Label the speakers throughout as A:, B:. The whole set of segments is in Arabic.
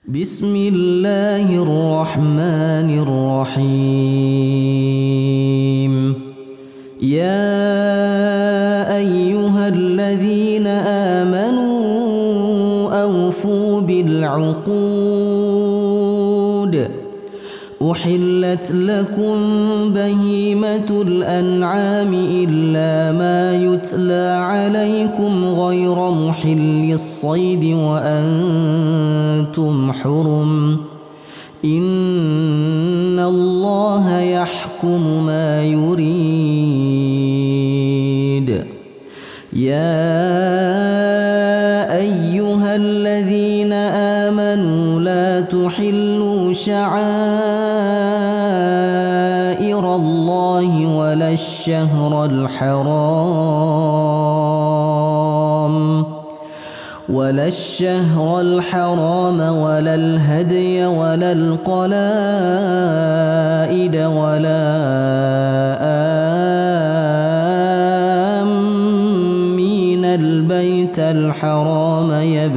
A: بسم الله الرحمن الرحيم. يا أيها الذين آمنوا أوفوا بالعقود. أحلت لكم بهيمة الأنعام إلا ما يتلى عليكم غير محل الصيد وأنتم حرم. إن الله يحكم ما يريد. يا أيها الذين آمنوا لا تحلوا شعائر الله ولا الشهر الحرام ولا الهدي ولا القلائد ولا آمين البيت الحرام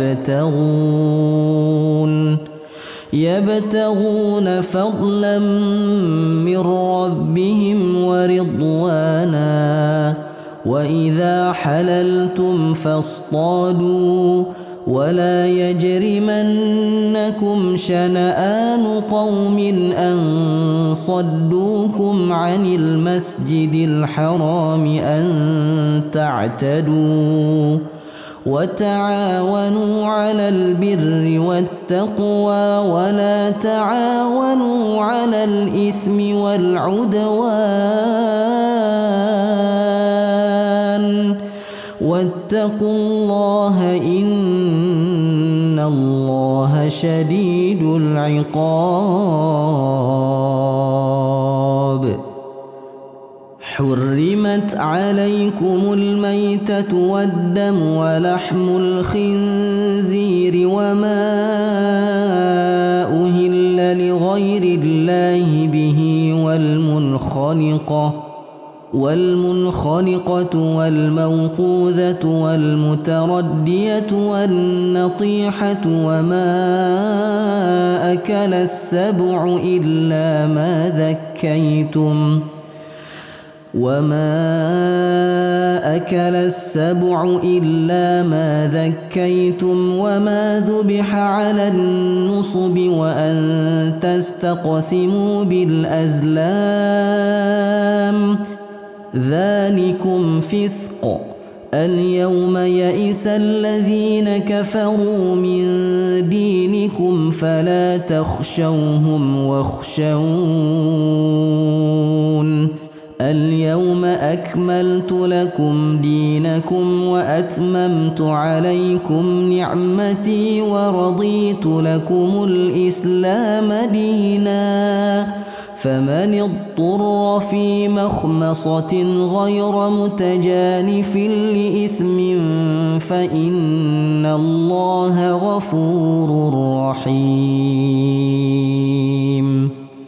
A: يبتغون فضلا من ربهم ورضوانا. وإذا حللتم فاصطادوا ولا يجرمنكم شنآن قوم أن صدوكم عن المسجد الحرام أن تعتدوا. وتعاونوا على البر والتقوى ولا تعاونوا على الإثم والعدوان. واتقوا الله إن الله شديد العقاب. حرمت عليكم الميتة والدم ولحم الخنزير وما أهل لغير الله به والمنخنقة والموقوذة والمتردية والنطيحة وما أكل السبع إلا ما ذكيتم وما ذبح على النصب وأن تستقسموا بالأزلام ذلكم فسق. اليوم يئس الذين كفروا من دينكم فلا تخشوهم واخشون. اليوم أكملت لكم دينكم وأتممت عليكم نعمتي ورضيت لكم الإسلام دينا. فمن اضطر في مخمصة غير متجانف لإثم فإن الله غفور رحيم.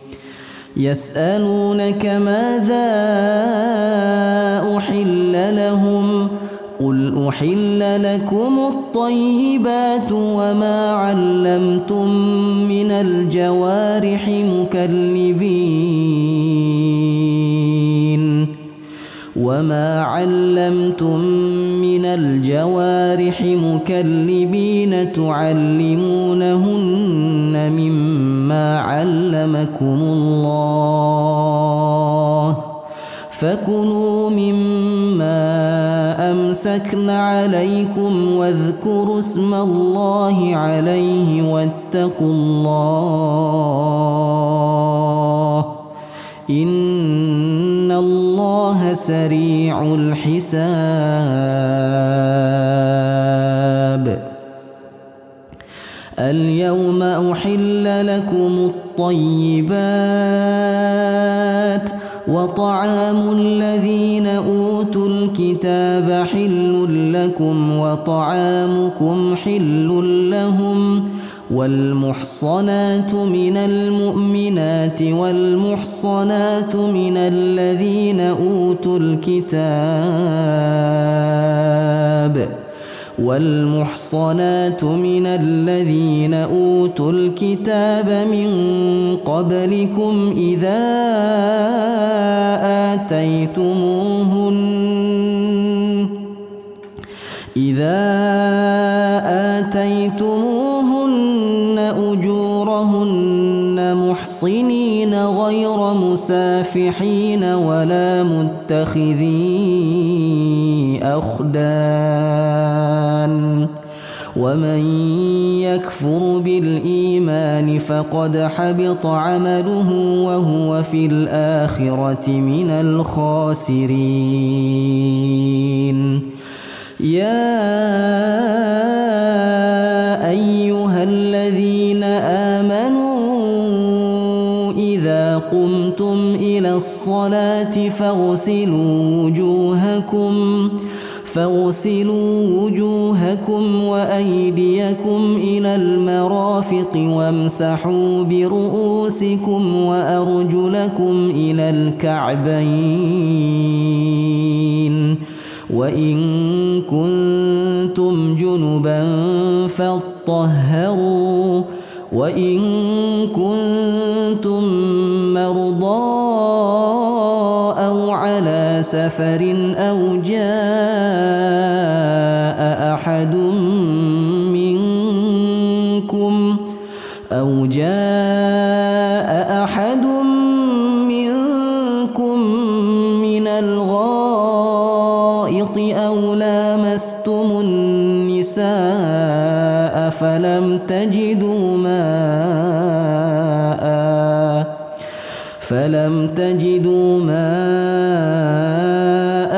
A: يسألونك ماذا أحل لهم قل أحل لكم الطيبات وما علمتم من الجوارح مكلبين تعلمونهن مما علمكم الله فكلوا مما أمسكن عليكم واذكروا اسم الله عليه واتقوا الله إن الله سريع الحساب. اليوم أحل لكم الطيبات وطعام الذين أوتوا الكتاب حل لكم وطعامكم حل لهم والمحصنات من المؤمنات والمحصنات من الذين أوتوا الكتاب والمحصنات من الذين أوتوا الكتاب من قبلكم إذا آتيتموهن أجورهن محصنين غير مسافحين ولا متخذي أخدان ومن يكفر بالإيمان فقد حبط عمله وهو في الآخرة من الخاسرين. يا أيها الذين آمنوا إذا قمتم إلى الصلاة فاغسلوا وجوهكم وأيديكم إلى المرافق وامسحوا برؤوسكم وأرجلكم إلى الكعبين وإن كنتم جنبا فاطهروا وإن كنتم مرضى أو على سفر أو جاء أحد منكم من الغائط أو لامستم النساء فلم تجدوا ماء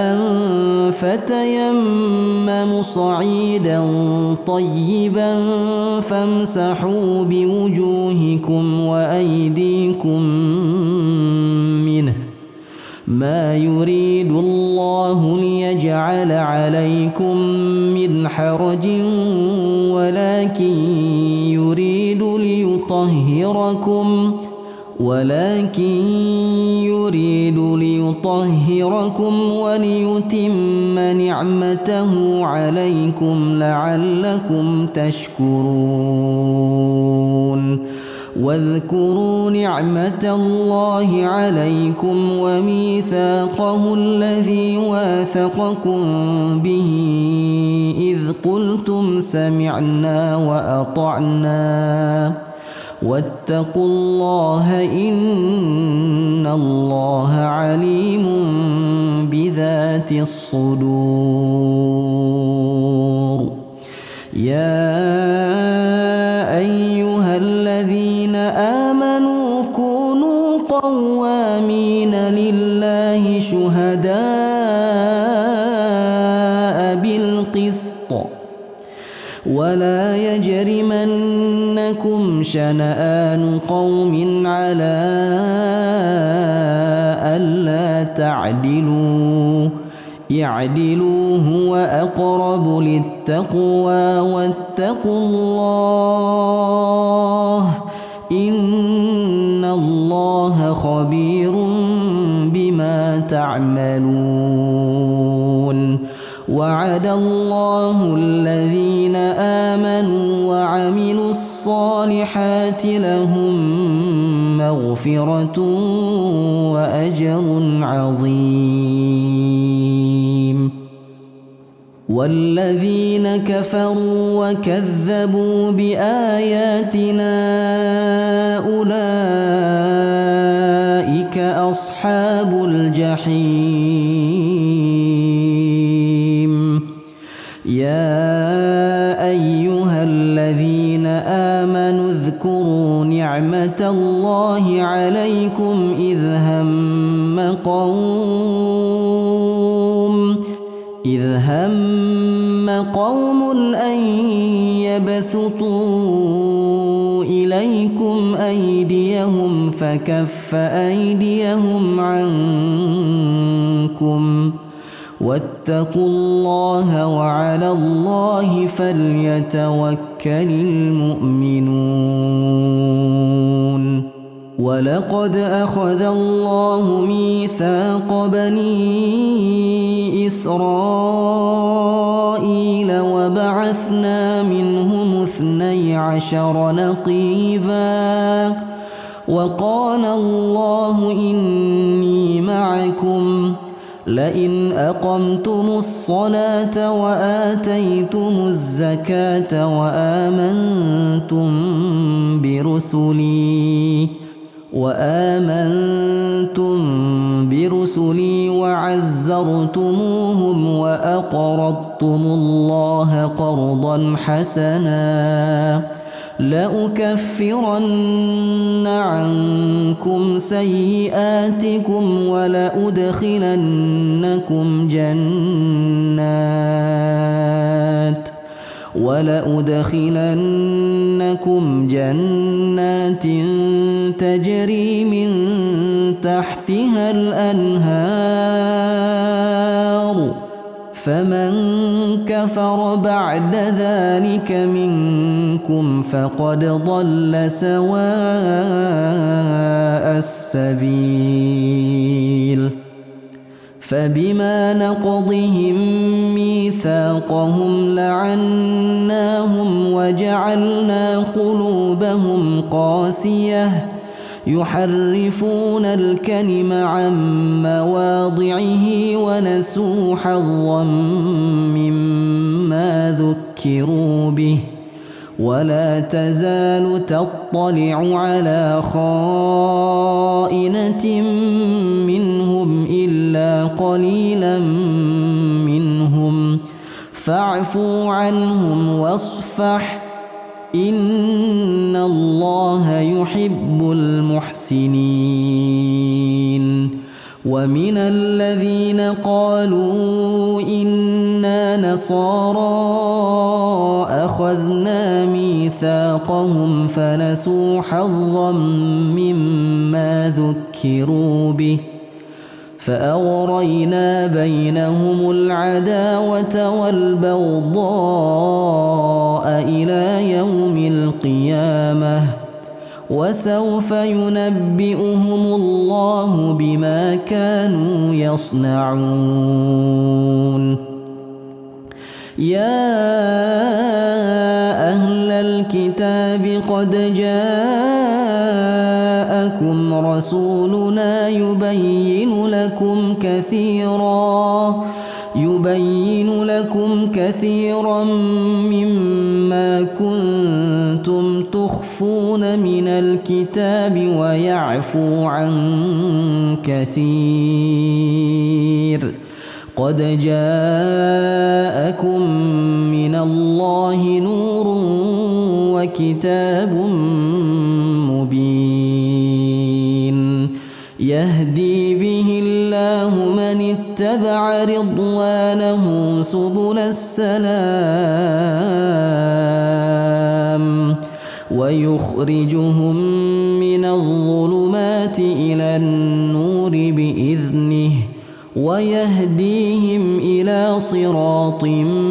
A: فتيمموا صعيدا طيبا فامسحوا بوجوهكم وأيديكم منه ما يريد الله ليجعل عليكم من حرج ولكن يريد ليطهركم وليتم نعمته عليكم لعلكم تشكرون. واذكروا نعمة الله عليكم وميثاقه الذي واثقكم به إذ قلتم سمعنا وأطعنا واتقوا الله إن الله عليم بذات الصدور. يا أيها الذين آمنوا كونوا قوامين لله شهداء بالقسط ولا يجرمنكم شنآن قوم على ألا تعدلوا اعدلوا هو أقرب للتقوى واتقوا الله إن الله خبير بما تعملون. وعد الله الذين آمنوا وعملوا الصالحات لهم مغفرة وأجر عظيم. والذين كفروا وكذبوا بآياتنا أولئك أصحاب الجحيم. يا أيها الذين آمنوا اذكروا نعمة الله عليكم إذ هم قوم أن يبسطوا إليكم أيديهم فكف أيديهم عنكم واتقوا الله وعلى الله فليتوكل المؤمنون. ولقد أخذ الله ميثاق بني إسرائيل وبعثنا منهم 12 نقيبا وقال الله إني معكم لئن أقمتم الصلاة وآتيتم الزكاة وآمنتم برسلي وعزرتموهم وأقرضتم الله قرضا حسنا لأكفرن عنكم سيئاتكم ولأدخلنكم جنات تجري من تحتها الأنهار فمن كفر بعد ذلك منكم فقد ضل سواء السبيل فبما نقضهم ميثاقهم لعناهم وجعلنا قلوبهم قاسية يحرفون الكلم عن مواضعه ونسوا حظا مما ذكروا به ولا تزال تطلع على خائنة منهم إلا قليلا منهم فاعفوا عنهم واصفح إن الله يحب المحسنين ومن الذين قالوا إنا نصارى أخذنا ميثاقهم فنسوا حظا مما ذكروا به فأغرينا بينهم العداوة والبغضاء إلى يوم القيامة وسوف ينبئهم الله بما كانوا يصنعون يا أهل الكتاب قد جاءكم رسولنا يبين لكم كثيرا مما كنتم تخفون من الكتاب ويعفو عن كثير قد جاءكم من الله نور وكتاب مبين يهدي به الله من اتبع رضوانه سبل السلام ويخرجهم من الظلمات إلى النور بإذنه ويهديهم إلى صراط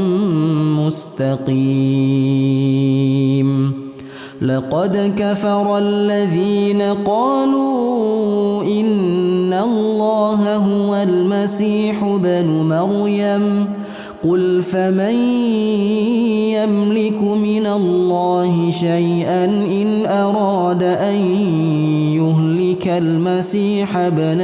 A: مستقيم لقد كفر الذين قالوا إن الله هو المسيح بن مريم قل فمن يملك من الله شيئا إن أراد أن يهلك المسيح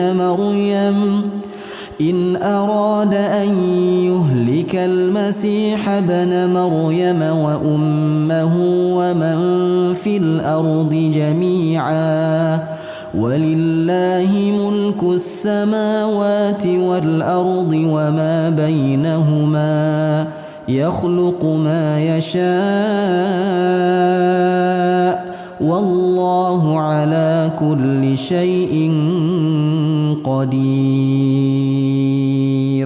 A: ابن مريم وأمه ومن في الأرض جميعا ولله ملك السماوات والأرض وما بينهما يخلق ما يشاء والله على كل شيء قدير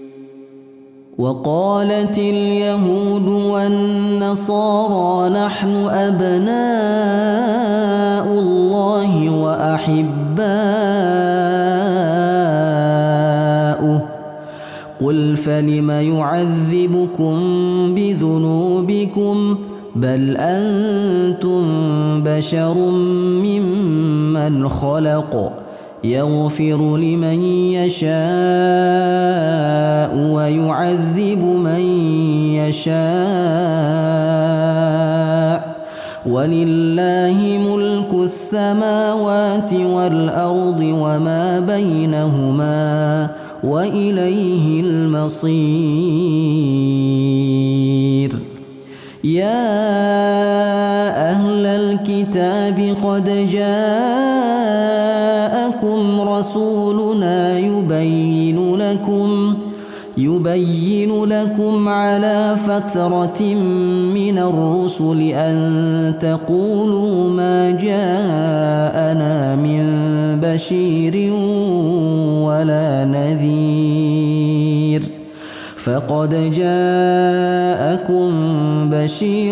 A: وقالت اليهود والنصارى نحن أبناء الله وأحباؤه قل فلم يعذبكم بذنوبكم بل أنتم بشر ممن خلق يغفر لمن يشاء ويعذب من يشاء ولله ملك السماوات والأرض وما بينهما وإليه المصير. يا أهل الكتاب قد جاءكم رسولنا يبين لكم على فترة من الرسل أن تقولوا ما جاءنا من بشير ولا نذير، فقد جاءكم بشير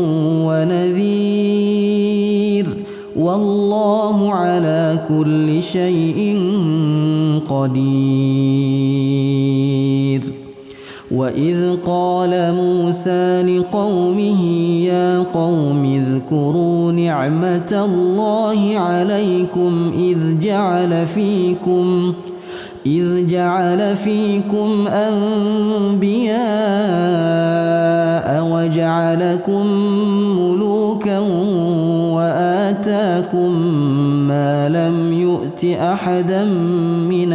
A: ونذير والله على كل شيء قدير. وإذ قال موسى لقومه يا قوم اذكروا نعمة الله عليكم إذ جعل فيكم أنبياء وجعلكم ملوكا وآتاكم ما لم يؤت أحدا من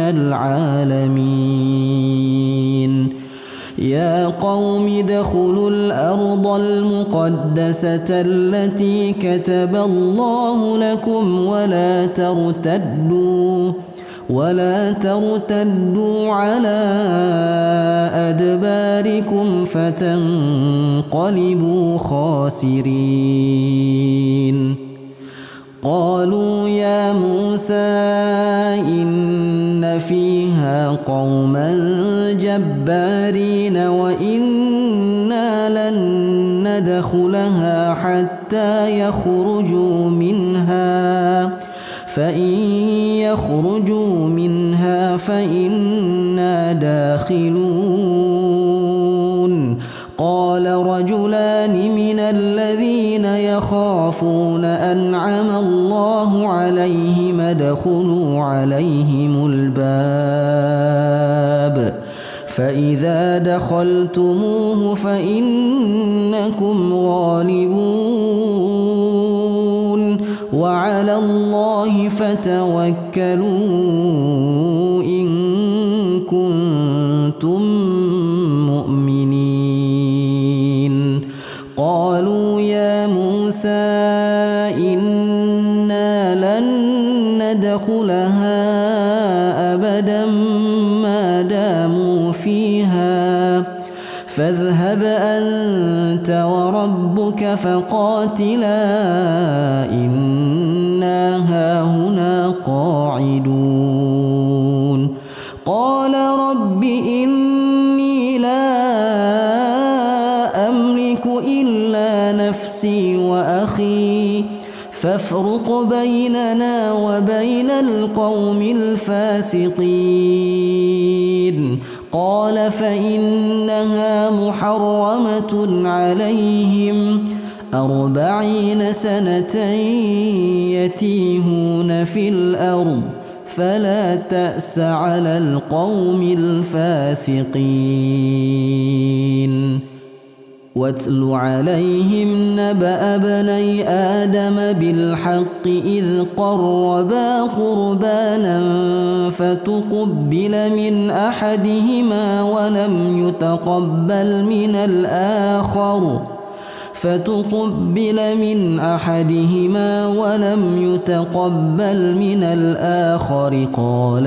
A: العالمين. يا قوم ادخلوا الأرض المقدسة التي كتب الله لكم ولا ترتدوا على أدباركم فتنقلبوا خاسرين. قالوا يا موسى إن فيها قوما جبارين وإنا لن ندخلها حتى يخرجوا منها فإن يخرجوا منها فإنا داخلون. قال رجلان من الذين يخافون أنعم الله عليهم ادخلوا عليهم الباب فإذا دخلتموه فإنكم غالبون وعلى الله فتوكلوا إن كنتم مؤمنين. قالوا يا موسى إنا لن ندخلها أبدا ما داموا فيها فاذهب أنت وربك فقاتلا إنا هاهنا قاعدون. قال رب إني لا أملك إلا نفسي وأخي فافرق بيننا وبين القوم الفاسقين. قال فإنها محرمة عليهم 40 سنة يتيهون في الأرض فلا تأس على القوم الفاسقين. واتل عليهم نبأ بني آدم بالحق إذ قربا قربانا فتقبل من أحدهما ولم يتقبل من الآخر قال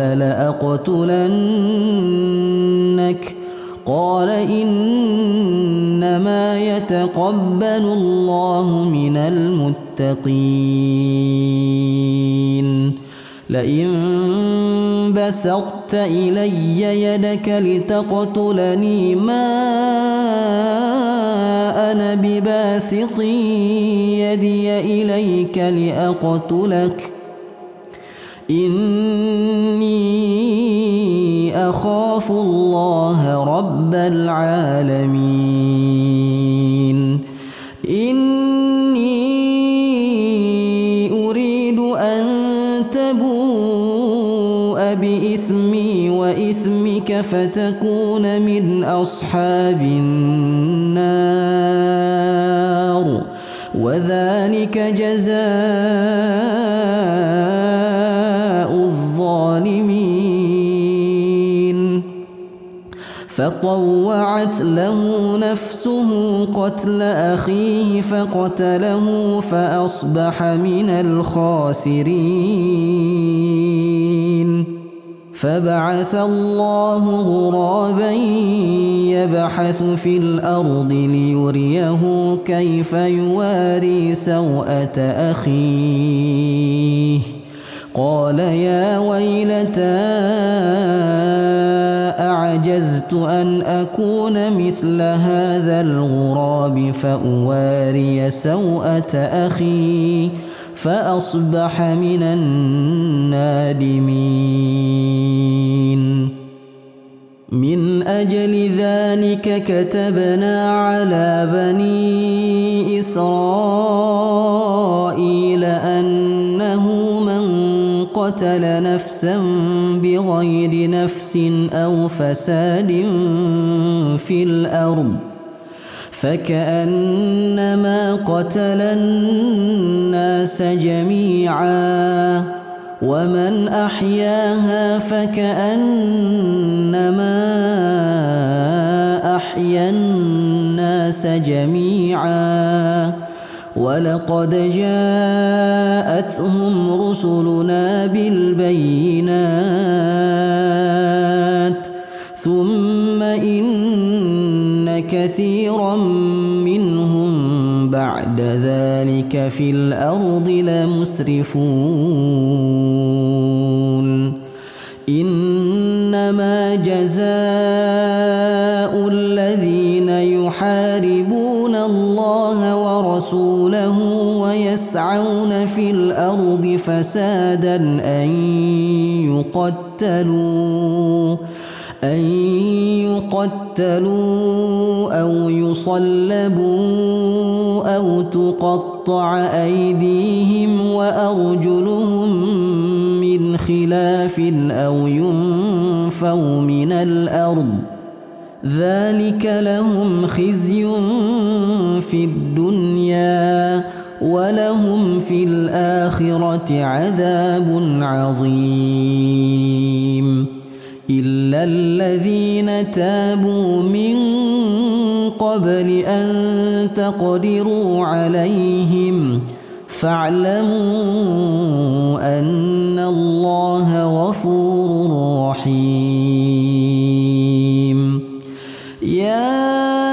A: لأقتلنك قال إنما يتقبل الله من المتقين. لئن بسطت إلي يدك لتقتلني ما أنا بباسط يدي إليك لأقتلك إني أخاف الله رب العالمين. إني أريد أن تبوء بإثمي وإثمك فتكون من أصحاب النار وذلك جزاء الظالمين. فطوعت له نفسه قتل أخيه فقتله فأصبح من الخاسرين. فبعث الله غرابا يبحث في الأرض ليريه كيف يواري سوءة أخيه قال يا ويلتى أعجزت أن أكون مثل هذا الغراب فأواري سوءة أخي فأصبح من النادمين. من أجل ذلك كتبنا على بني إسرائيل أنه من قتل نفسا بغير نفس أو فساد في الأرض فكأنما قتل الناس جميعا ومن أحياها فكأنما أحيا الناس جميعا ولقد جاءتهم رسلنا بالبينات ثم إن كثيرا منهم بعد ذلك في الأرض لمسرفون. إنما جزاء الذين يحاربون الله ورسوله ويسعون في الأرض فسادا أن يقتلوا أو يصلبوا أو تقطع أيديهم وأرجلهم من خلاف أو ينفوا من الأرض ذلك لهم خزي في الدنيا ولهم في الآخرة عذاب عظيم. إلا الذين تابوا من قبل أن تقدروا عليهم فاعلموا أن الله غفور رحيم. يا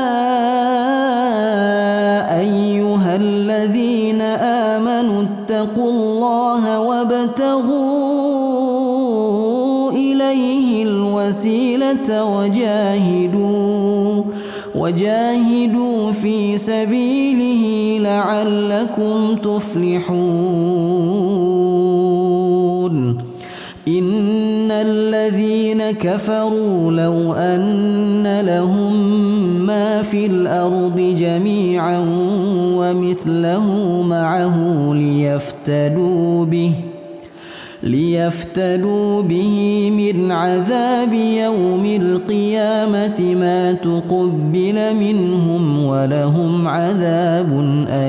A: أيها الذين آمنوا اتقوا الله وابتغوا إليه الوسيلة وجاهدوا في سبيله لعلكم تفلحون. إن الذين كفروا لو أن لهم ما في الأرض جميعا ومثله معه ليفتدوا به من عذاب يوم القيامة ما تقبل منهم ولهم عذاب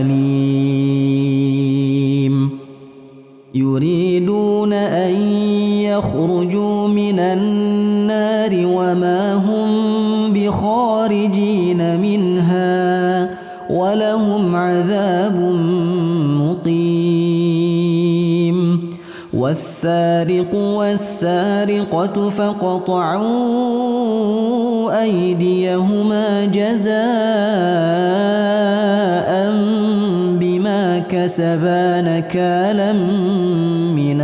A: أليم. يريدون أن يخرجوا من النار وما هم بخارجين منها ولهم عذاب مقيم. والسارق والسارقة فاقطعوا أيديهما جزاء بما كسبا نكالا من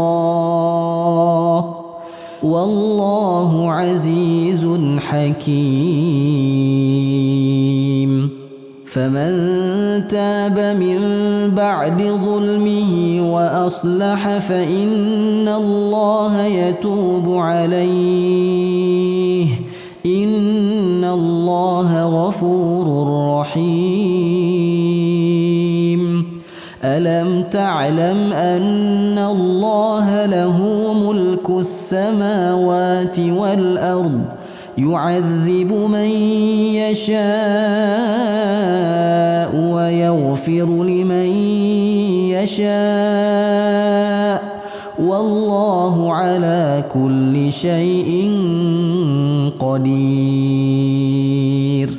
A: الله والله عزيز حكيم. فمن تاب من بعد ظلمه وأصلح فإن الله يتوب عليه إن الله غفور رحيم. تعلم أن الله له ملك السماوات والأرض يعذب من يشاء ويغفر لمن يشاء والله على كل شيء قدير.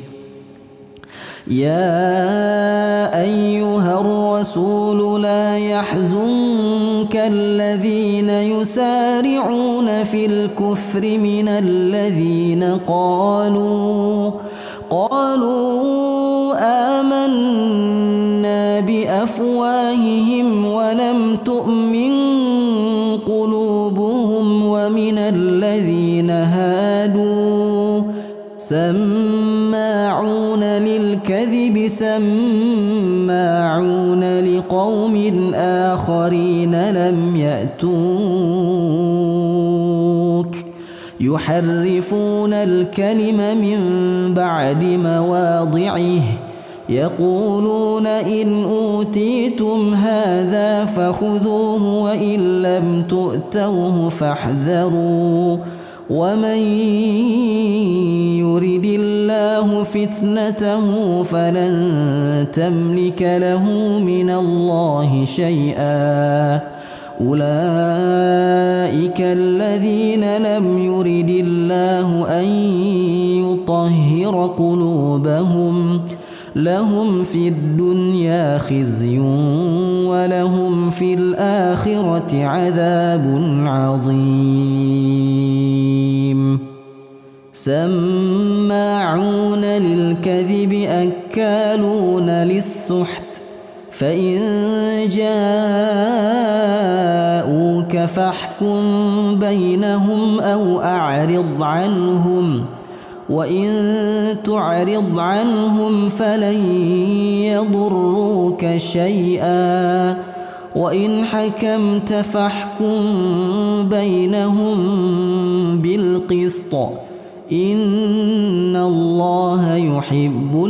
A: يا أيها الرسول لا يحزنك الذين يسارعون في الكفر من الذين قالوا آمنا بأفواههم ولم تؤمن قلوبهم ومن الذين هادوا سماعون للكذب سماعون لقوم آخرين لم يأتوك يحرفون الكلم من بعد مواضعه يقولون إن أوتيتم هذا فخذوه وإن لم تؤتوه فاحذروا ومن يرد الله فتنته فلن تملك له من الله شيئا أولئك الذين لم يرد الله أن يطهر قلوبهم لهم في الدنيا خزي ولهم في الآخرة عذاب عظيم. سماعون للكذب أكالون للسحت فإن جاءوك فاحكم بينهم أو أعرض عنهم وإن تعرض عنهم فلن يضروك شيئا وإن حكمت فاحكم بينهم بالقسط إن الله يحب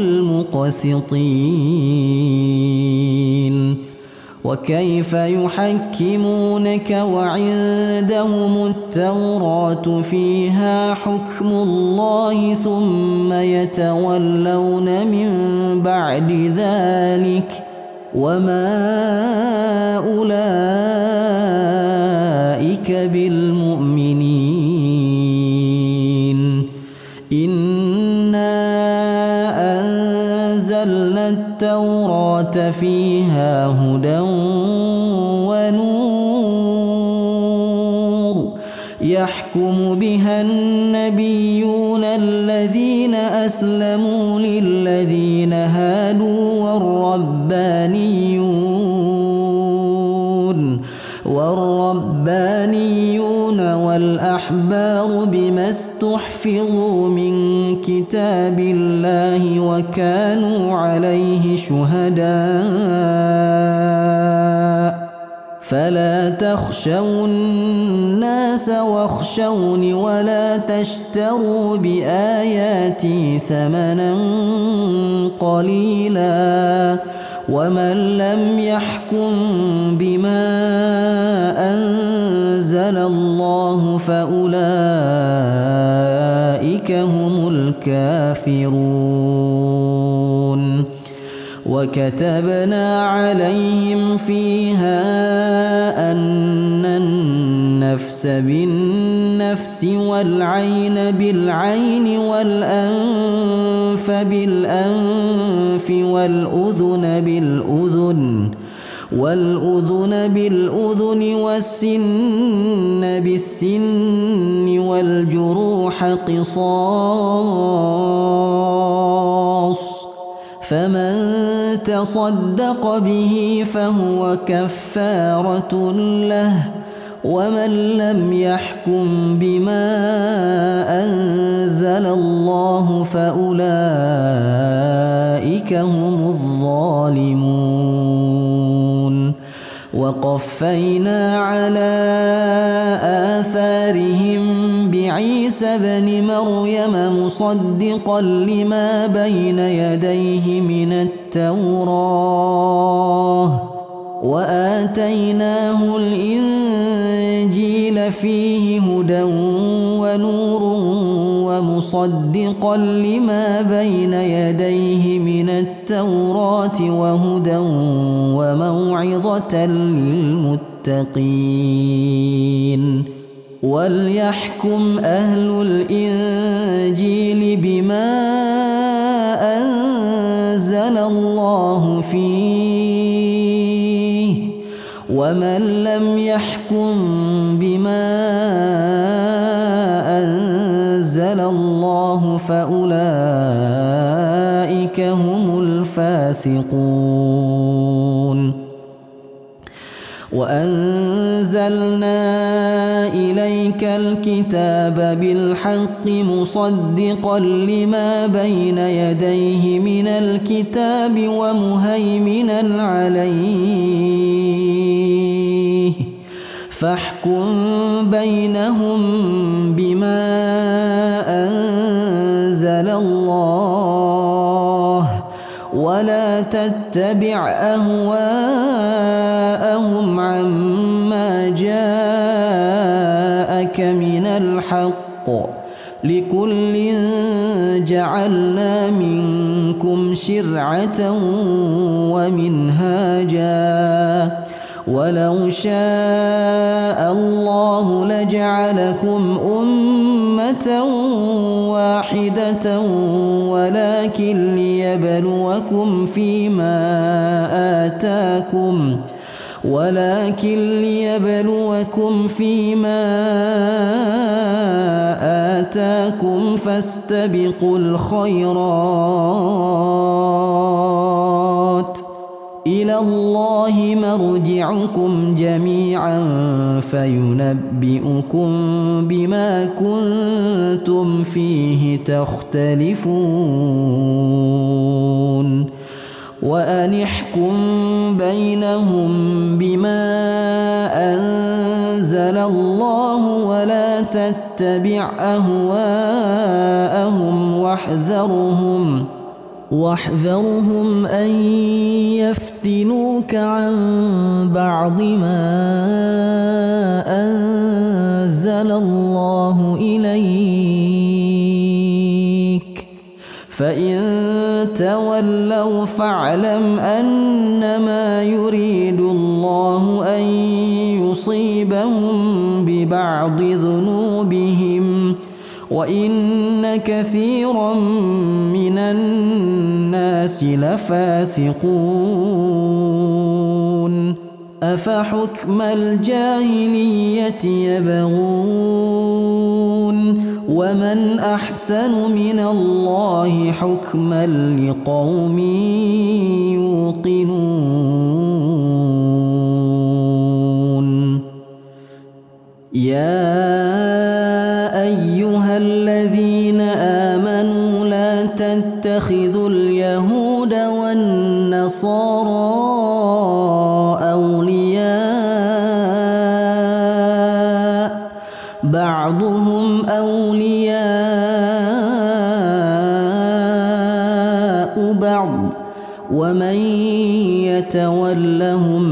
A: المقسطين. وكيف يحكمونك وعندهم التوراة فيها حكم الله ثم يتولون من بعد ذلك وما أولئك بالمؤمنين. إنا أنزلنا التوراة فيها هدى ونور يحكم بها النبيون الذين أسلموا للذين هادوا والربانيون والأحبار بما استحفظوا من كتاب الله وكانوا عليه شهداء فلا تخشوا الناس واخشوني ولا تشتروا بآياتي ثمنا قليلا ومن لم يحكم بما أنزل الله فأولئك هم الكافرون. وكتبنا عليهم فيها أن النفس بالنفس والعين بالعين والأنف بالأنف والأذن بالأذن والسن بالسن والجروح قصاص فمن تصدق به فهو كفارة له ومن لم يحكم بما أنزل الله فأولئك هم الظالمون. وقفينا على آثارهم بعيسى ابن مريم مصدقا لما بين يديه من التوراة وآتيناه الإنجيل فيه هدى ونور ومصدقا لما بين يديه من التوراة وهدى وموعظة للمتقين وليحكم أهل الإنجيل بما أنزل الله فيه ومن لم يحكم بما أنزل الله فأولئك هم الفاسقون وأنزلنا إليك الكتاب بالحق مصدقا لما بين يديه من الكتاب ومهيمنا عليه فاحكم بينهم بما أنزل الله ولا تتبع أهواءهم عما جاءك من الحق لكل جعلنا منكم شرعة ومنهاجا ولو شاء الله لجعلكم أمة واحدة ولكن ليبلوكم فيما آتاكم فاستبقوا الخيرات إلى الله مرجعكم جميعا فينبئكم بما كنتم فيه تختلفون وأن احكم بينهم بما أنزل الله ولا تتبع أهواءهم واحذرهم أن يفتنوك عن بعض ما أنزل الله إليك فإن تولوا فاعلم أنما يريد الله أن يصيبهم ببعض ذنوبهم وإن كثيرا من الناس لفاسقون أفحكم الجاهلية يبغون ومن أحسن من الله حكما لقوم يوقنون يا أيها الذين آمنوا لا تتخذوا اليهود والنصارى أولياء بعضهم أولياء بعض ومن يتولهم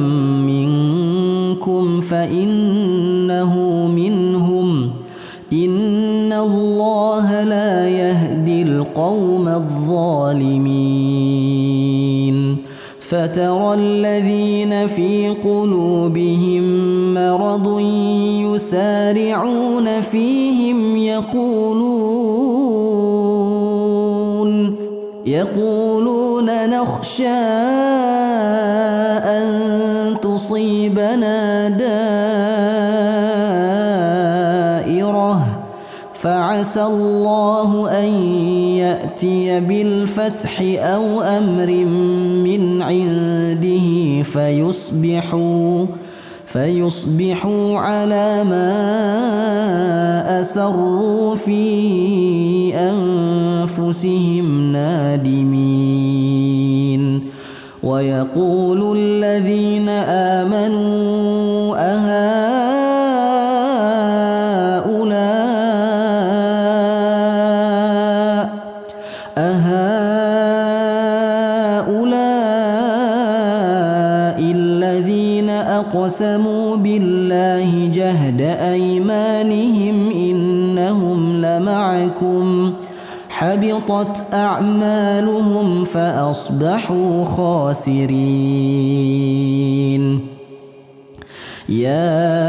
A: منكم فإنه منهم إن الله لا يهدي القوم الظالمين فترى الذين في قلوبهم مرض يسارعون فيهم يقولون نخشى أن تصيبنا دائرة فعسى الله أن يأتي بالفتح أو أمر من عنده فيصبحوا على ما أسروا في أنفسهم نادمين ويقول الذين آمنوا أهؤلاء الذين أقسموا بالله جهد أيمانهم إنهم لمعكم حبطت أعمالهم فأصبحوا خاسرين. يا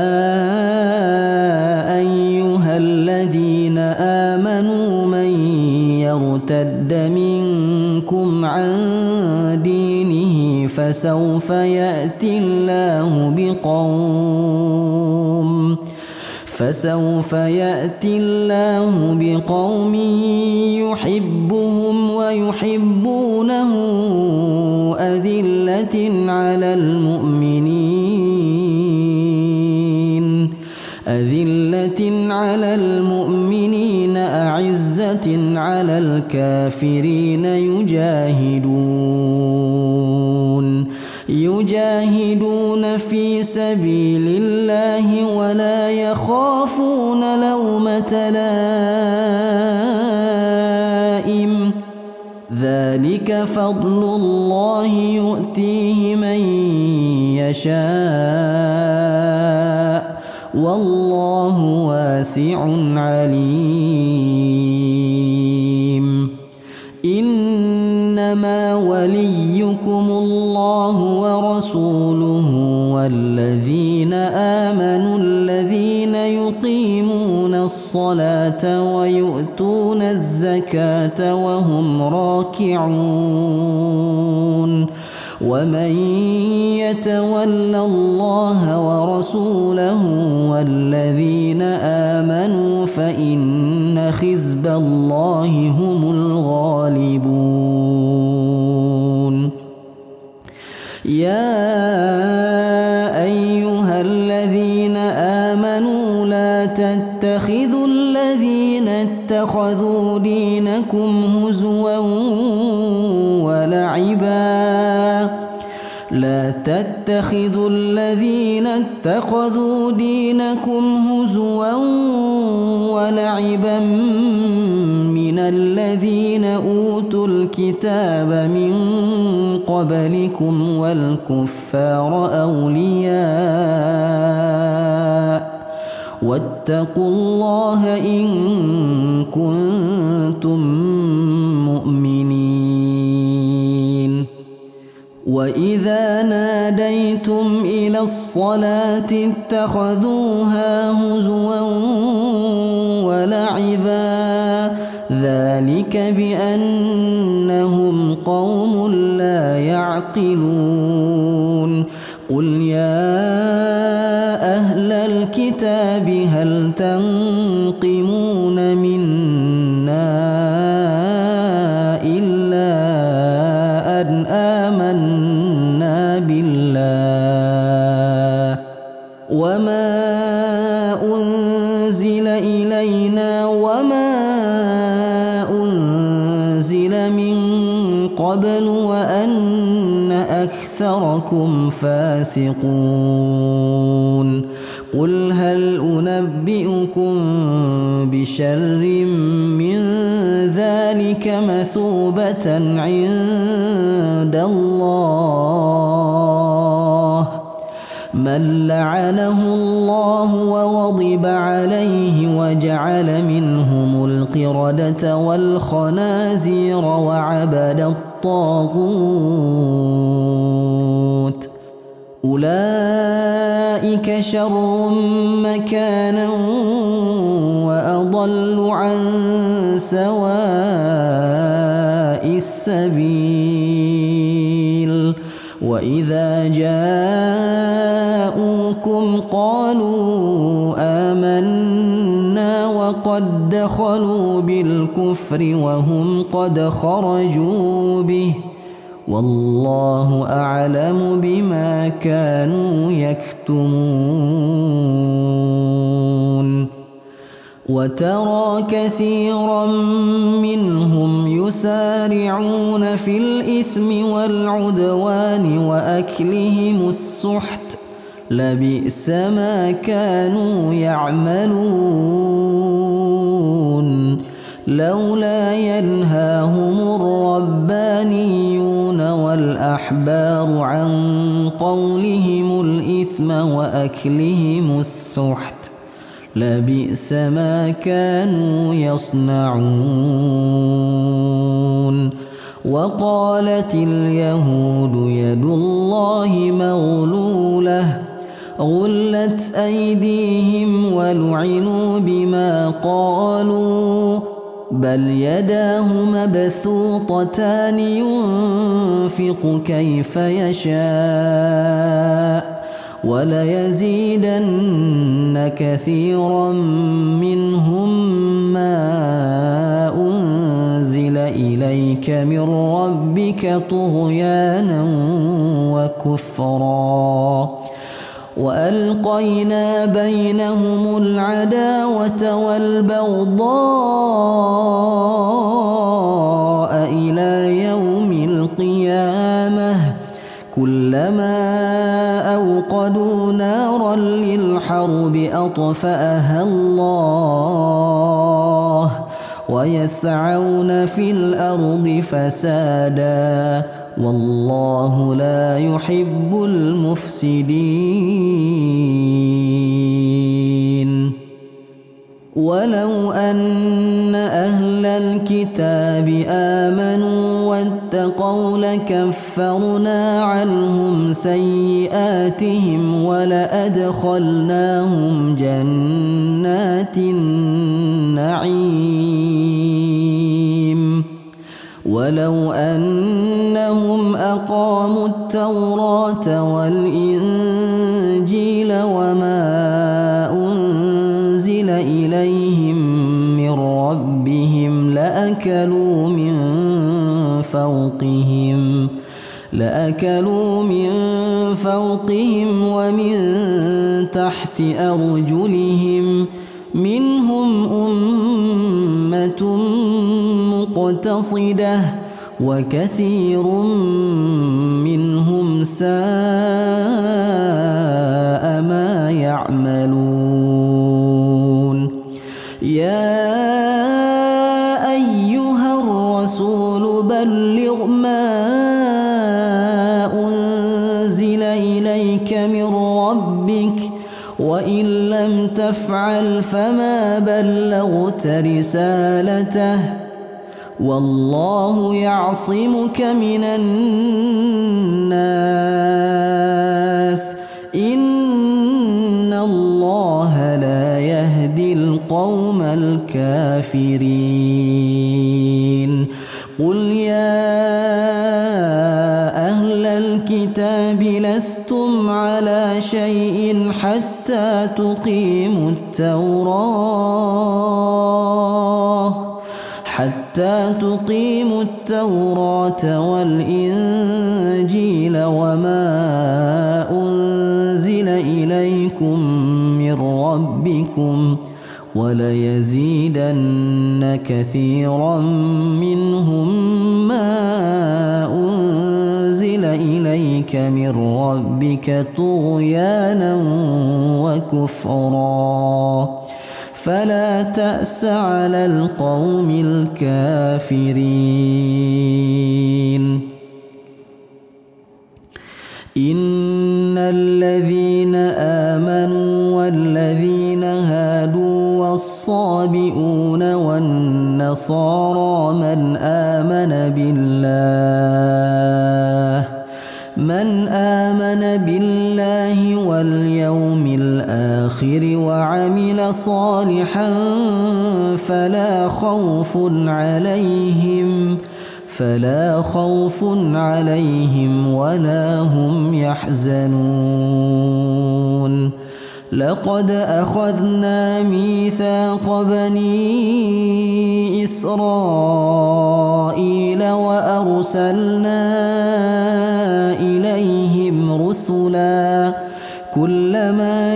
A: أيها الذين آمنوا من يرتد منكم عن دينه فسوف يأتي الله بقوم يحبهم ويحبونه أذلة على المؤمنين أعزة على الكافرين يجاهدون في سبيل الله ولا يخافون لومة لائم ذلك فضل الله يؤتيه من يشاء والله واسع عليم. إنما وليكم الله ورسوله والذين آمنوا الذين يقيمون الصلاة ويؤتون الزكاة وهم راكعون ومن يتول الله ورسوله والذين آمنوا فإن حزب الله هم الغالبون. يا أيها الذين آمنوا لا تتخذوا الذين اتخذوا دينكم هزوا ولعبا من الذين أوتوا الكتاب من قبلكم والكفار أولياء واتقوا الله إن كنتم مؤمنين. وإذا ناديتم إلى الصلاة اتخذوها هزوا ولعبا ذلك بأنهم قوم لا يعقلون. قل يا أهل الكتاب هل تنقمون منا إلا أن آمنا بالله وما أنزل إلينا وما أنزل من قبل وأن أكثركم فاسقون. قل هل أنبئكم بشر من ذلك مثوبة عند الله من لعنه الله وغضب عليه وجعل منهم القردة والخنازير وعبد الطاغوت أولئك شر مكانا وأضل عن سواء السبيل. وإذا جاءوكم قالوا آمنا وقد دخلوا بالكفر وهم قد خرجوا به والله أعلم بما كانوا يكتمون. وترى كثيرا منهم يسارعون في الإثم والعدوان وأكلهم السحت لبئس ما كانوا يعملون. لولا ينهاهم الربانيون والأحبار الأحبار عن قولهم الإثم وأكلهم السحت لبئس ما كانوا يصنعون وقالت اليهود يد الله مغلولة غلت أيديهم ولعنوا بما قالوا بل يداه مبسوطتان ينفق كيف يشاء وليزيدن كثيرا منهم ما أنزل إليك من ربك طغيانا وكفرا وألقينا بينهم العداوة والبغضاء إلى يوم القيامة كلما أوقدوا نارا للحرب أطفأها الله ويسعون في الأرض فسادا والله لا يحب المفسدين ولو أن أهل الكتاب آمنوا واتقوا لكفرنا عنهم سيئاتهم ولأدخلناهم جنات النعيم ولو أنهم أقاموا التوراة والإنجيل وما أنزل إليهم من ربهم لأكلوا من فوقهم ومن تحت أرجلهم منهم أمة مقتصدة وكثير منهم ساء ما يعملون يا أيها الرسول بلغ ما أنزل إليك من ربك وإن لم تفعل فما بلغت رسالته والله يعصمك من الناس إن الله لا يهدي القوم الكافرين قل يا أهل الكتاب لستم على شيء حتى تقيموا التوراة والإنجيل وما أنزل إليكم من ربكم وليزيدن كثيرا منهم ما أنزل إليك من ربك طغيانا وكفرا فلا تأس على القوم الكافرين إن الذين آمنوا والذين هادوا والصابئون والنصارى من آمن بالله واليوم الآخر وعمل صالحا فلا خوف عليهم ولا هم يحزنون لقد أخذنا ميثاق بني إسرائيل وأرسلنا إليهم رسلا كلما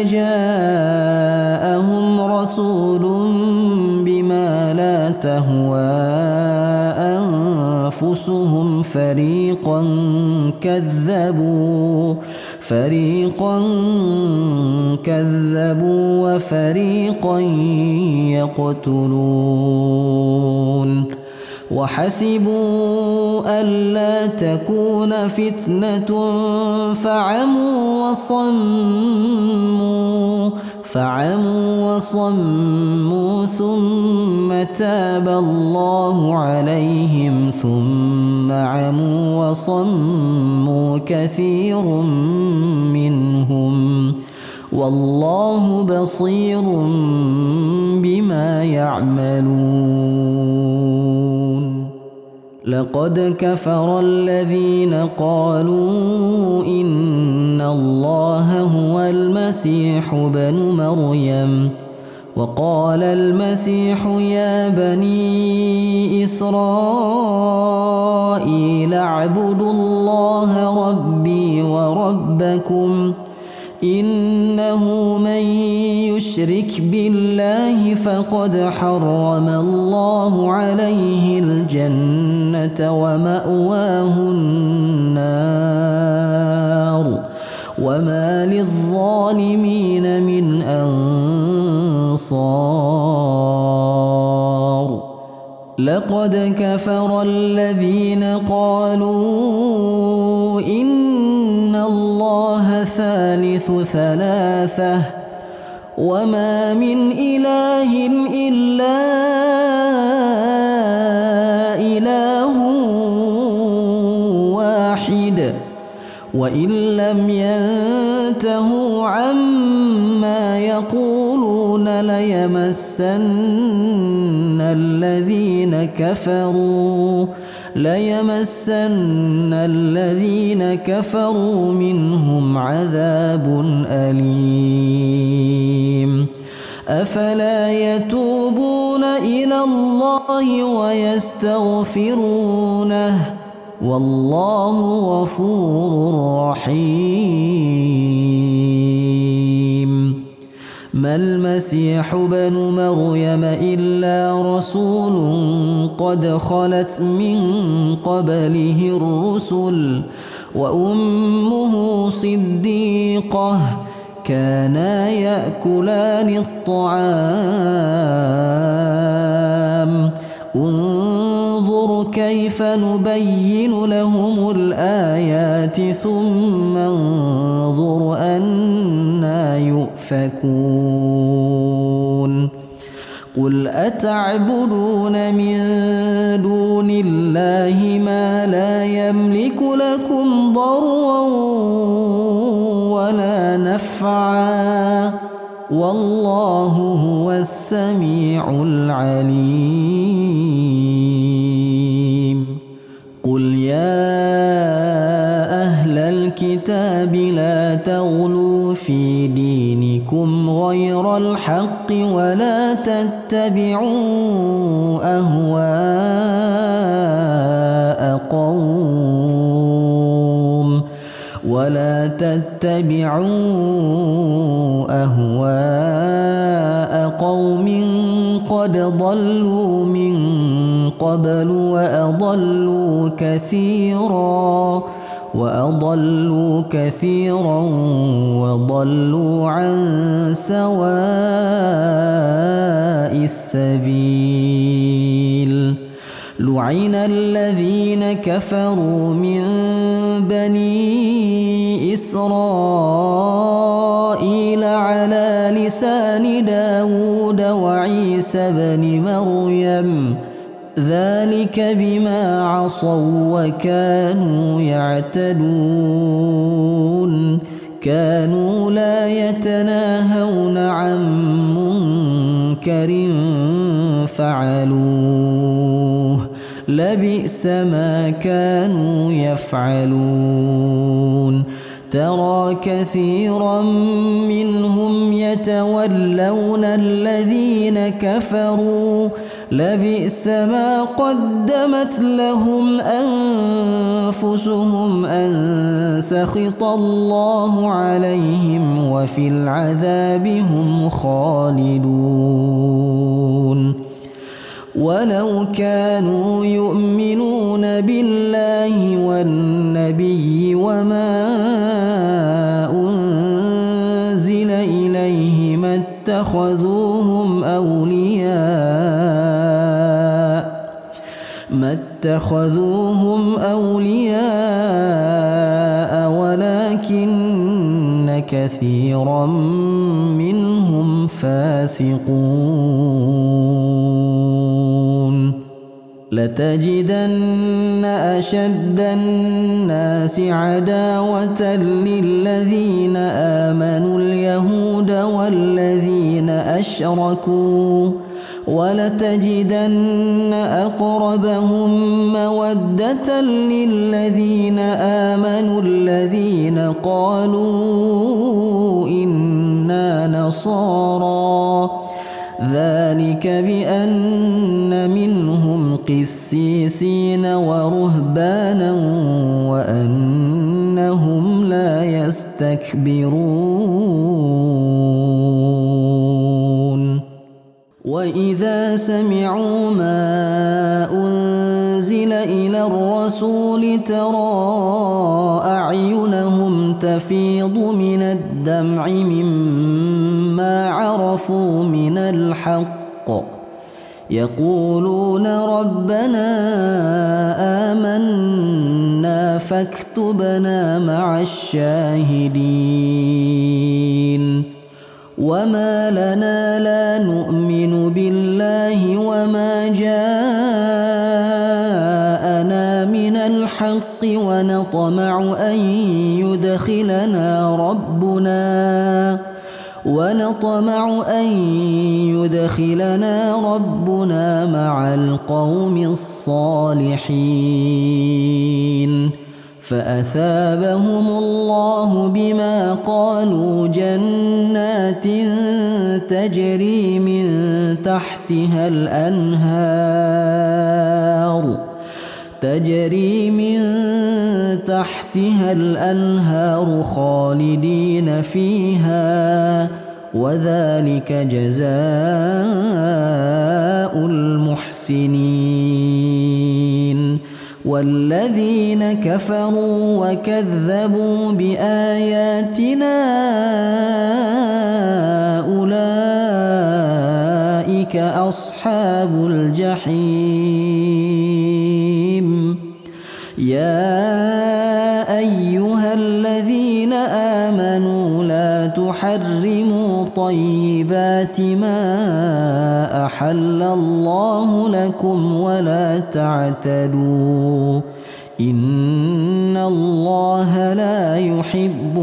A: جاءهم رسول بما لا تهوى أنفسهم فريقا كذبوا وفريقا يقتلون وحسبوا ألا تكون فتنة فعموا وصموا ثم تاب الله عليهم ثم عموا وصموا كثير منهم والله بصير بما يعملون. لقد كفر الذين قالوا إن الله هو المسيح ابن مريم وقال المسيح يا بني إسرائيل اعبدوا الله ربي وربكم إنه من يشرك بالله فقد حرم الله عليه الجنة ومأواه النار وما للظالمين من أنصار. لقد كفر الذين قالوا إن الله ثالث ثلاثة وما من إله إلا إله واحد وإن لم ينتهوا عما يقولون ليمسن الذين كفروا منهم عذاب أليم. أفلا يتوبون إلى الله ويستغفرونه والله غفور رحيم. ما المسيح ابن مريم إلا رسول قد خلت من قبله الرسل وأمه صديقة كانا يأكلان الطعام انظر كيف نبين لهم الآيات ثم انظر أنى يؤفكون. قل أتعبدون من دون الله ما لا يملك لكم ضرا ولا نفعا والله هو السميع العليم. قل يا أهل الكتاب لا تغلوا في دينكم غير الحق ولا تتبعوا أهواء قوم قد ضلوا من قبل وأضلوا كثيرا وضلوا عن سواء السبيل. لعن الذين كفروا من بني إسرائيل على لسان داود وعيسى بن مريم ذلك بما عصوا وكانوا يعتدون. كانوا لا يتناهون عن منكر فعلوه لبئس ما كانوا يفعلون. ترى كثيرا منهم يتولون الذين كفروا لبئس ما قدمت لهم أنفسهم أن سخط الله عليهم وفي العذاب هم خالدون. ولو كانوا يؤمنون بالله والنبي وما أنزل إليه ما ما اتخذوهم أولياء ولكن كثيرا منهم فاسقون لتجدن أشد الناس عداوة للذين آمنوا اليهود والذين أشركوا ولتجدن أقربهم مودة للذين آمنوا الذين قالوا إنا نصارى ذلك بأن منهم قسيسين ورهبانا وأنهم لا يستكبرون وإذا سمعوا ما أنزل إلى الرسول ترى أعينهم تفيض من الدمع مما عرفوا من الحق يقولون ربنا آمنا فاكتبنا مع الشاهدين وما لنا لا نؤمن بالله وما جاءنا من الحق ونطمع أن يدخلنا ربنا مع القوم الصالحين فأثابهم الله بما قالوا جنات تجري من تحتها الأنهار خالدين فيها وذلك جزاء المحسنين والذين كفروا وكذبوا بآياتنا أولئك أصحاب الجحيم يا أيها الذين آمنوا لا تحرموا طيبات ما أحل الله لكم ولا تعتدوا إن الله لا يحب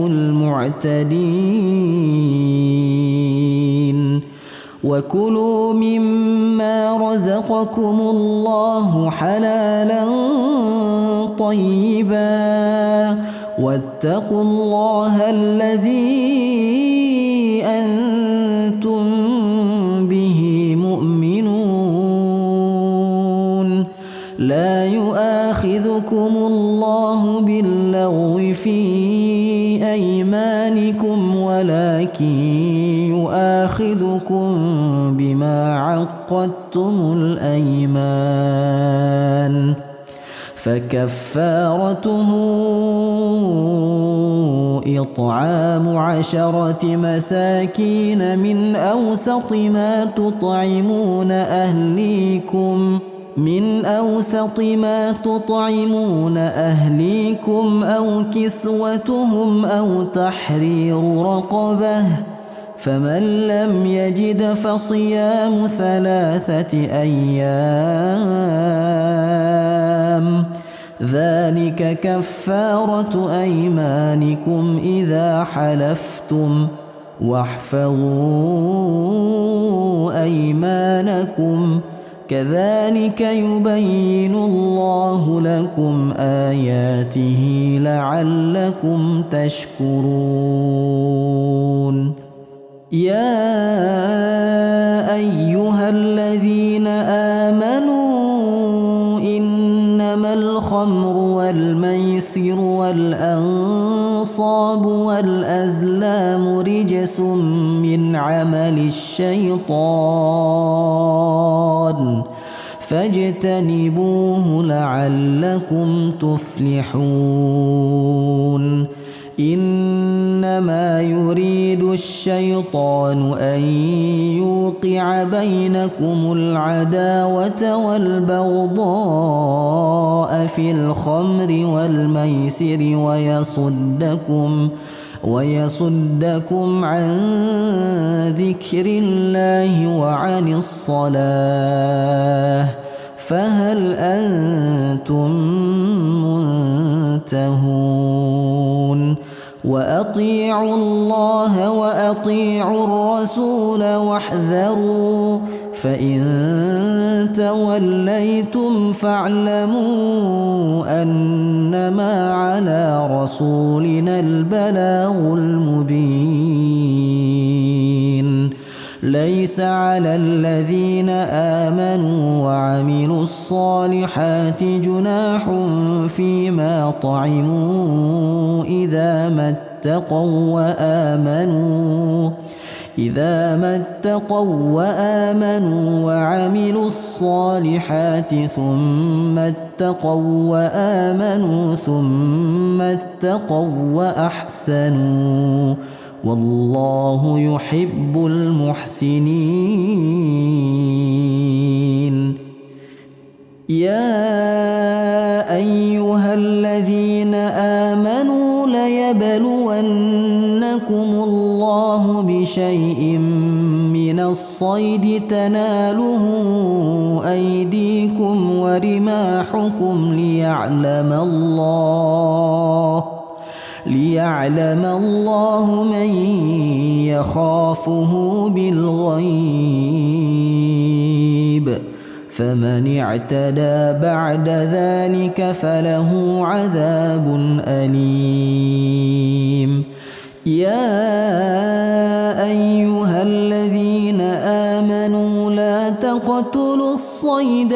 A: المعتدين وكلوا مما رزقكم الله حلالا طيبا واتقوا الله الذي أنتم به مؤمنون لا يؤاخذكم الله باللغو في أيمانكم ولكن يؤاخذكم بما عقدتم الأيمان فكفارته إطعام 10 مساكين من أوسط ما تطعمون أهليكم أو كسوتهم أو تحرير رقبة فمن لم يجد فصيام 3 أيام ذلك كفارة أيمانكم إذا حلفتم واحفظوا أيمانكم كذلك يبين الله لكم آياته لعلكم تشكرون يا أيها الذين آمنوا إنما الخمر والميسر والأنصاب والأزلام رجس من عمل الشيطان فاجتنبوه لعلكم تفلحون إنما يريد الشيطان أن يوقع بينكم العداوة والبغضاء في الخمر والميسر ويصدكم عن ذكر الله وعن الصلاة فهل أنتم منتهون وأطيعوا الله وأطيعوا الرسول واحذروا فإن توليتم فاعلموا أنما على رسولنا البلاغ المبين ليس على الذين آمنوا وعملوا الصالحات جناح فيما طعموا إذا ما اتقوا وآمنوا وعملوا الصالحات ثم اتقوا وأحسنوا والله يحب المحسنين. يا أيها الذين آمنوا ليبلونكم الله بشيء من الصيد تناله أيديكم ورماحكم ليعلم الله من يخافه بالغيب فمن اعتدى بعد ذلك فله عذاب أليم. يا أيها الذين آمنوا لا تقتلوا الصيد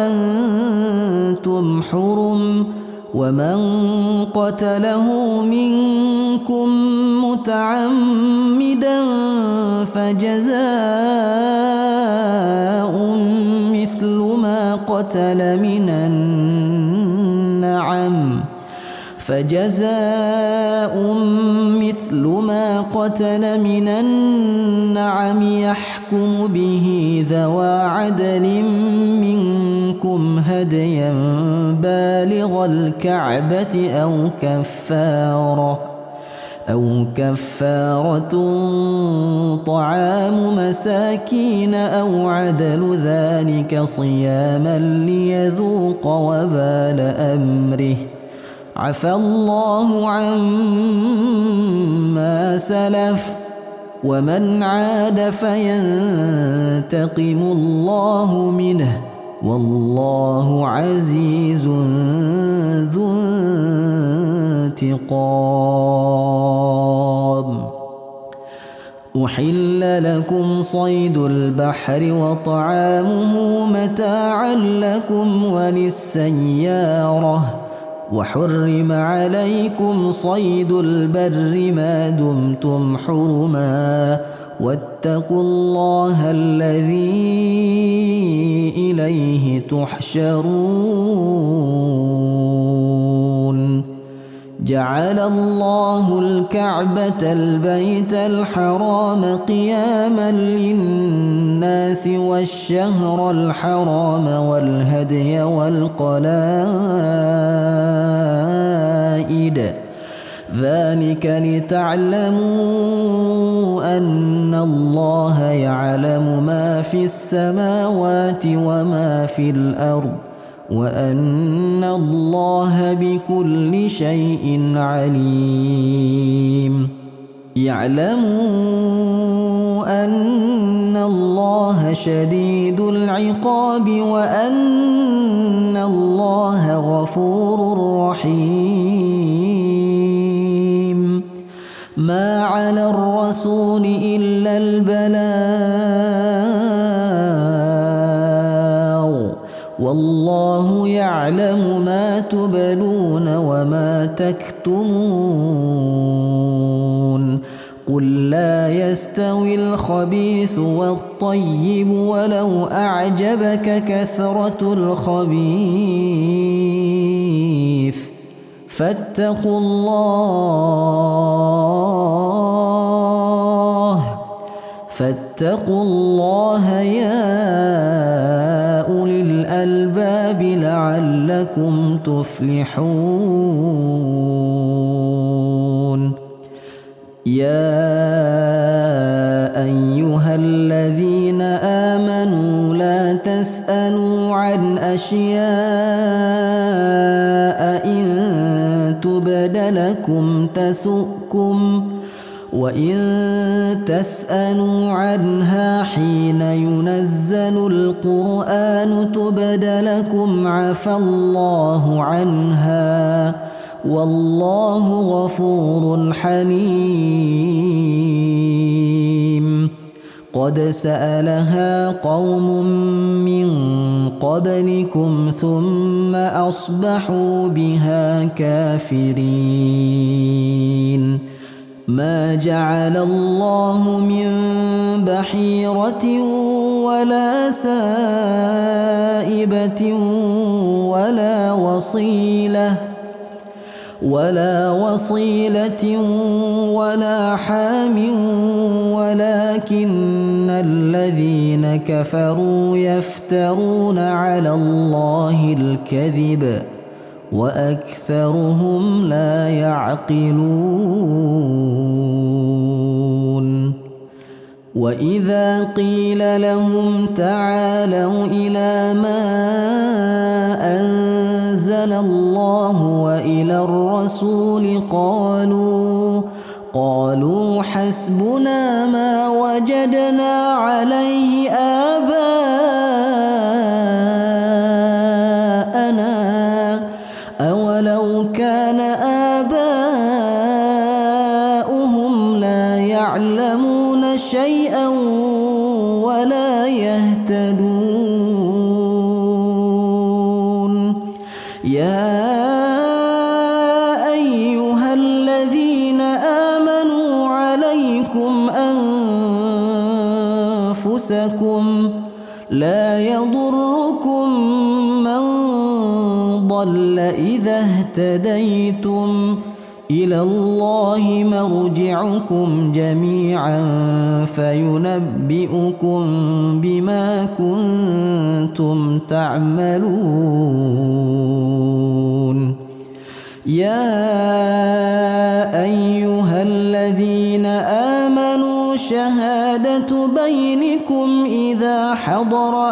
A: وأنتم حرم ومن قتله منكم متعمدا فجزاء مثل ما قتل من النعم يحكم به ذوى عدل منكم هديا بالغ الكعبة أو كفارة طعام مساكين أو عدل ذلك صياما ليذوق وبال أمره عفى الله عما سلف ومن عاد فينتقم الله منه والله عزيز ذو انتقام. أحل لكم صيد البحر وطعامه متاعا لكم وللسيارة وحرم عليكم صيد البر ما دمتم حرما واتقوا الله الذي إليه تحشرون. جعل الله الكعبة البيت الحرام قياما للناس والشهر الحرام والهدي والقلائد ذلك لتعلموا أن الله يعلم ما في السماوات وما في الأرض وأن الله بكل شيء عليم. يعلموا أن الله شديد العقاب وأن الله غفور رحيم. ما على الرسول إلا البلاغ والله يعلم ما تبدون وما تكتمون. قل لا يستوي الخبيث والطيب ولو أعجبك كثرة الخبيث فاتقوا الله يا أولي الألباب لعلكم تفلحون. يا أيها الذين آمنوا لا تسألوا عن أشياء إن تبد لكم تسؤكم وإن تسألوا عنها حين ينزل القرآن تبد لكم عفى الله عنها والله غفور حليم. قد سألها قوم من قبلكم ثم أصبحوا بها كافرين. ما جعل الله من بحيرة ولا سائبة ولا وصيلة ولا حام ولكن الذين كفروا يفترون على الله الكذب وأكثرهم لا يعقلون. وإذا قيل لهم تعالوا إلى ما أنزل الله وإلى الرسول قالوا حسبنا ما وجدنا عليه آباءنا أولو كان آباؤهم لا يعلمون شيئا ولا يهتدون. يا أيها الذين آمنوا عليكم أنفسكم لا يضركم من ضل إذا اهتديتم إلى الله مرجعكم جميعا فينبئكم بما كنتم تعملون. يا أيها الذين آمنوا شهادة بينكم إذا حضر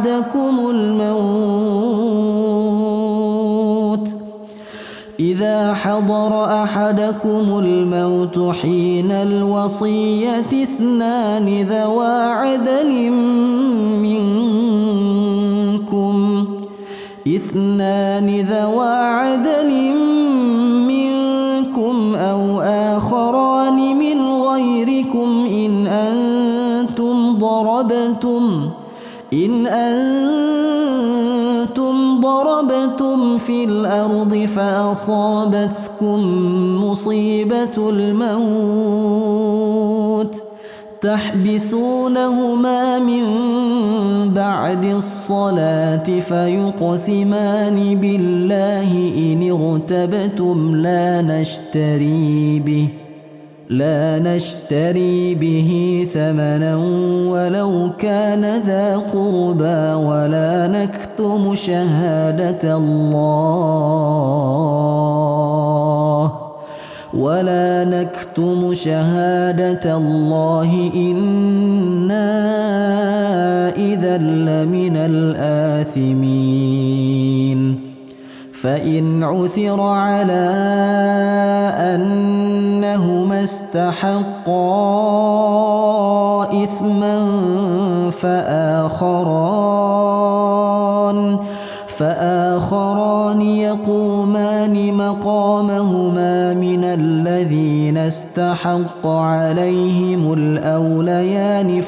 A: أحدكم الموت حين الوصية اثنان ذوا عدل منكم أو آخران من غيركم إن أنتم ضربتم في الأرض فأصابتكم مصيبة الموت تحبسونهما من بعد الصلاة فيقسمان بالله إن ارتبتم لا نشتري به ثمنا ولو كان ذا قربى ولا نكتم شهادة الله إنا إذا لمن الآثمين. فإن عثر على أنهما استحقا إثما فآخران يقومان مقامهما من الذين استحق عليهم الأوليان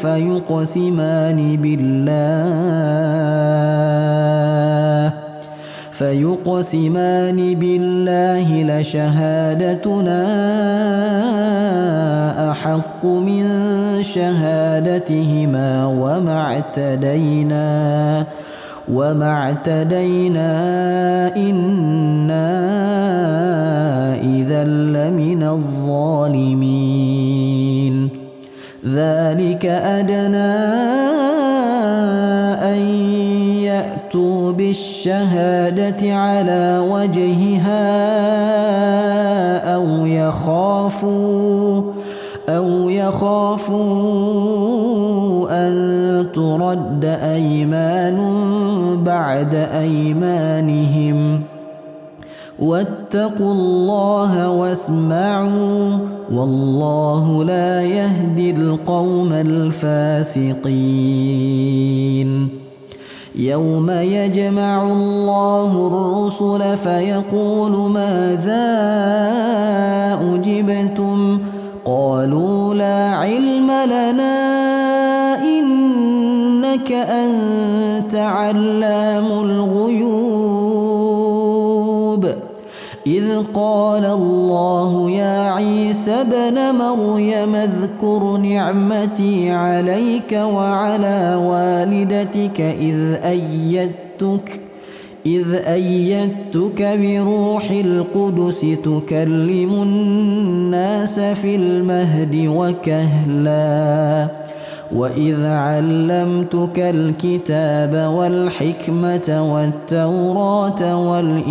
A: فيقسمان بالله لشهادتنا أحق من شهادتهما وما اعتدينا إنا إذا لمن الظالمين ذلك أدنى أن يأتوا بالشهادة على وجهها أو يخافوا أن ترد أيمان بعد أيمانهم واتقوا الله واسمعوا والله لا يهدي القوم الفاسقين يوم يجمع الله الرسل فيقول ماذا أجبتم قالوا لا علم لنا إنك أنت علام الغيوب إذ قال الله يا عيسى ابن مريم اذكر نعمتي عليك وعلى والدتك إذ أيدتك بروح القدس تكلم الناس في المهد وكهلا وإذ علمتك الكتاب والحكمة والتوراة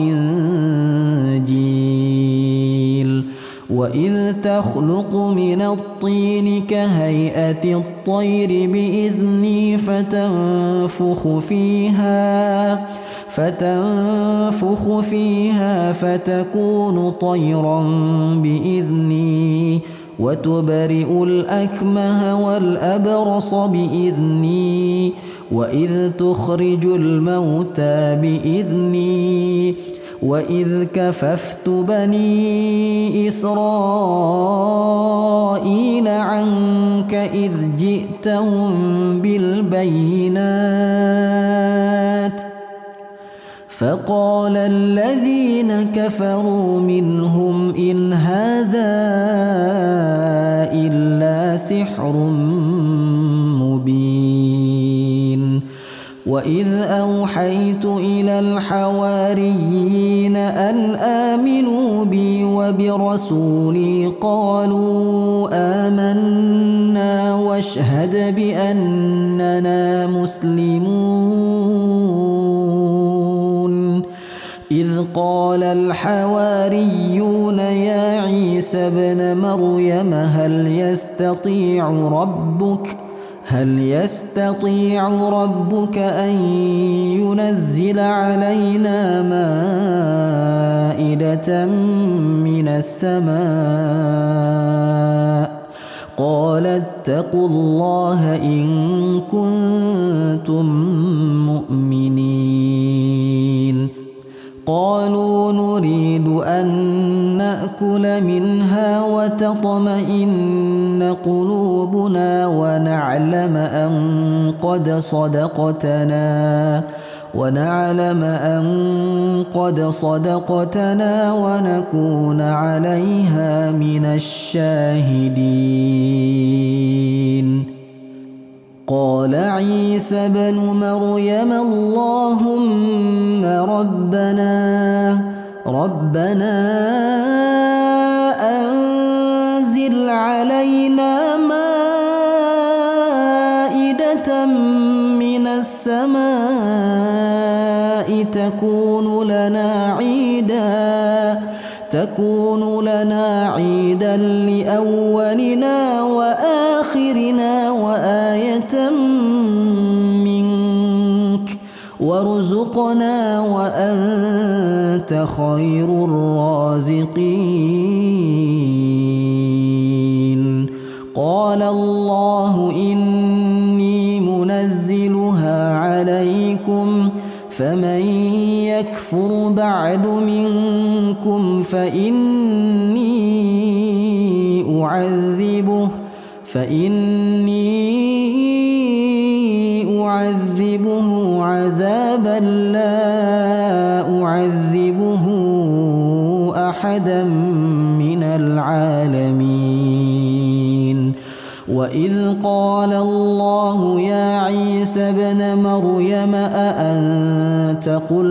A: والإنجيل وإذ تخلق من الطين كهيئة الطير بإذني فتنفخ فيها فتكون طيرا بإذني وتبرئ الأكمه والأبرص بإذني وإذ تخرج الموتى بإذني وإذ كففت بني إسرائيل عنك إذ جئتهم بالبينات فقال الذين كفروا منهم إن هذا إلا سحر مبين وإذ أوحيت إلى الحواريين أن آمنوا بي وبرسولي قالوا آمنا واشهد بأننا مسلمون إذ قال الحواريون يا عيسى ابن مريم هل يستطيع ربك أن ينزل علينا مائدة من السماء قال اتقوا الله إن كنتم مؤمنين قالوا نريد أن نأكل منها وتطمئن قلوبنا ونعلم أن قد صدقتنا ونكون عليها من الشاهدين قال عيسى ابن مريم اللهم ربنا أنزل علينا مائدة من السماء تكون لنا عيدا لأولنا وآخرنا وآية منك وارزقنا وأنت خير الرازقين قال الله إني منزلها عليكم فمن يكفر بعد منكم فإني أعذبه عذابا لا أعذبه أحدا من العالمين وإذ قال الله يا عيسى ابن مريم أأنت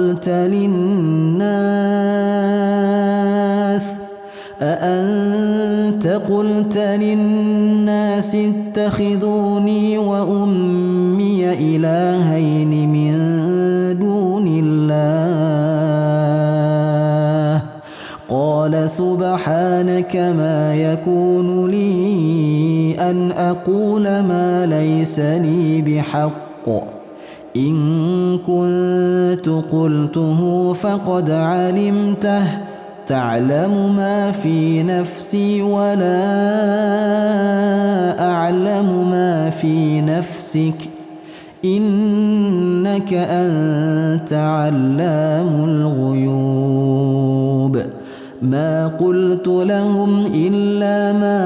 A: قلت للناس اتخذوني وأمي إلهين من دون الله قال سبحانك ما يكون لي أن أقول ما ليس لي بحق إن كنت قلته فقد علمته تعلم ما في نفسي ولا أعلم ما في نفسك إنك أنت علام الغيوب ما قلت لهم إلا ما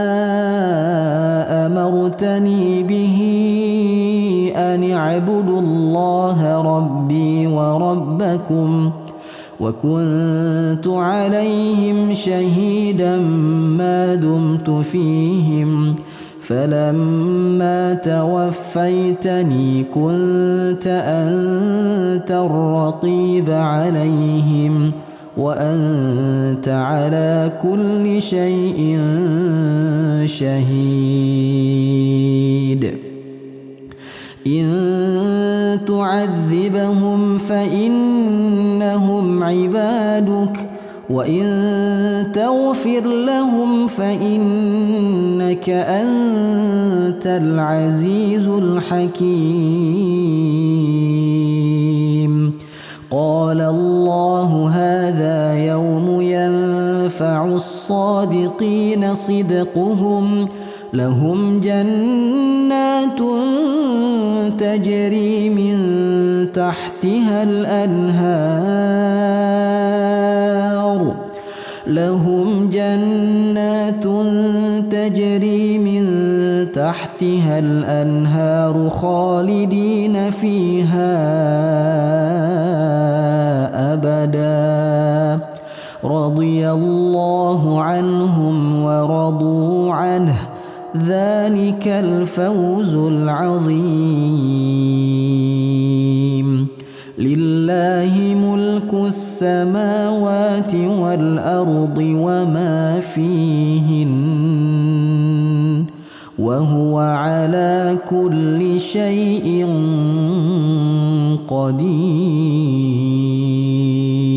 A: أمرتني به أن اعبدوا الله ربي وربكم وكنت عليهم شهيدا ما دمت فيهم فلما توفيتني كنت أنت الرقيب عليهم وأنت على كل شيء شهيد إن تعذبهم فإنهم عبادك وإن تغفر لهم فإنك أنت العزيز الحكيم قال الله هذا يوم ينفع الصادقين صدقهم لهم جنات تجري من تحتها الأنهار خالدين فيها أبدا رضي الله عنهم ورضوا عنه ذلك الفوز العظيم لله ملك السماوات والأرض وما فيهن وهو على كل شيء قدير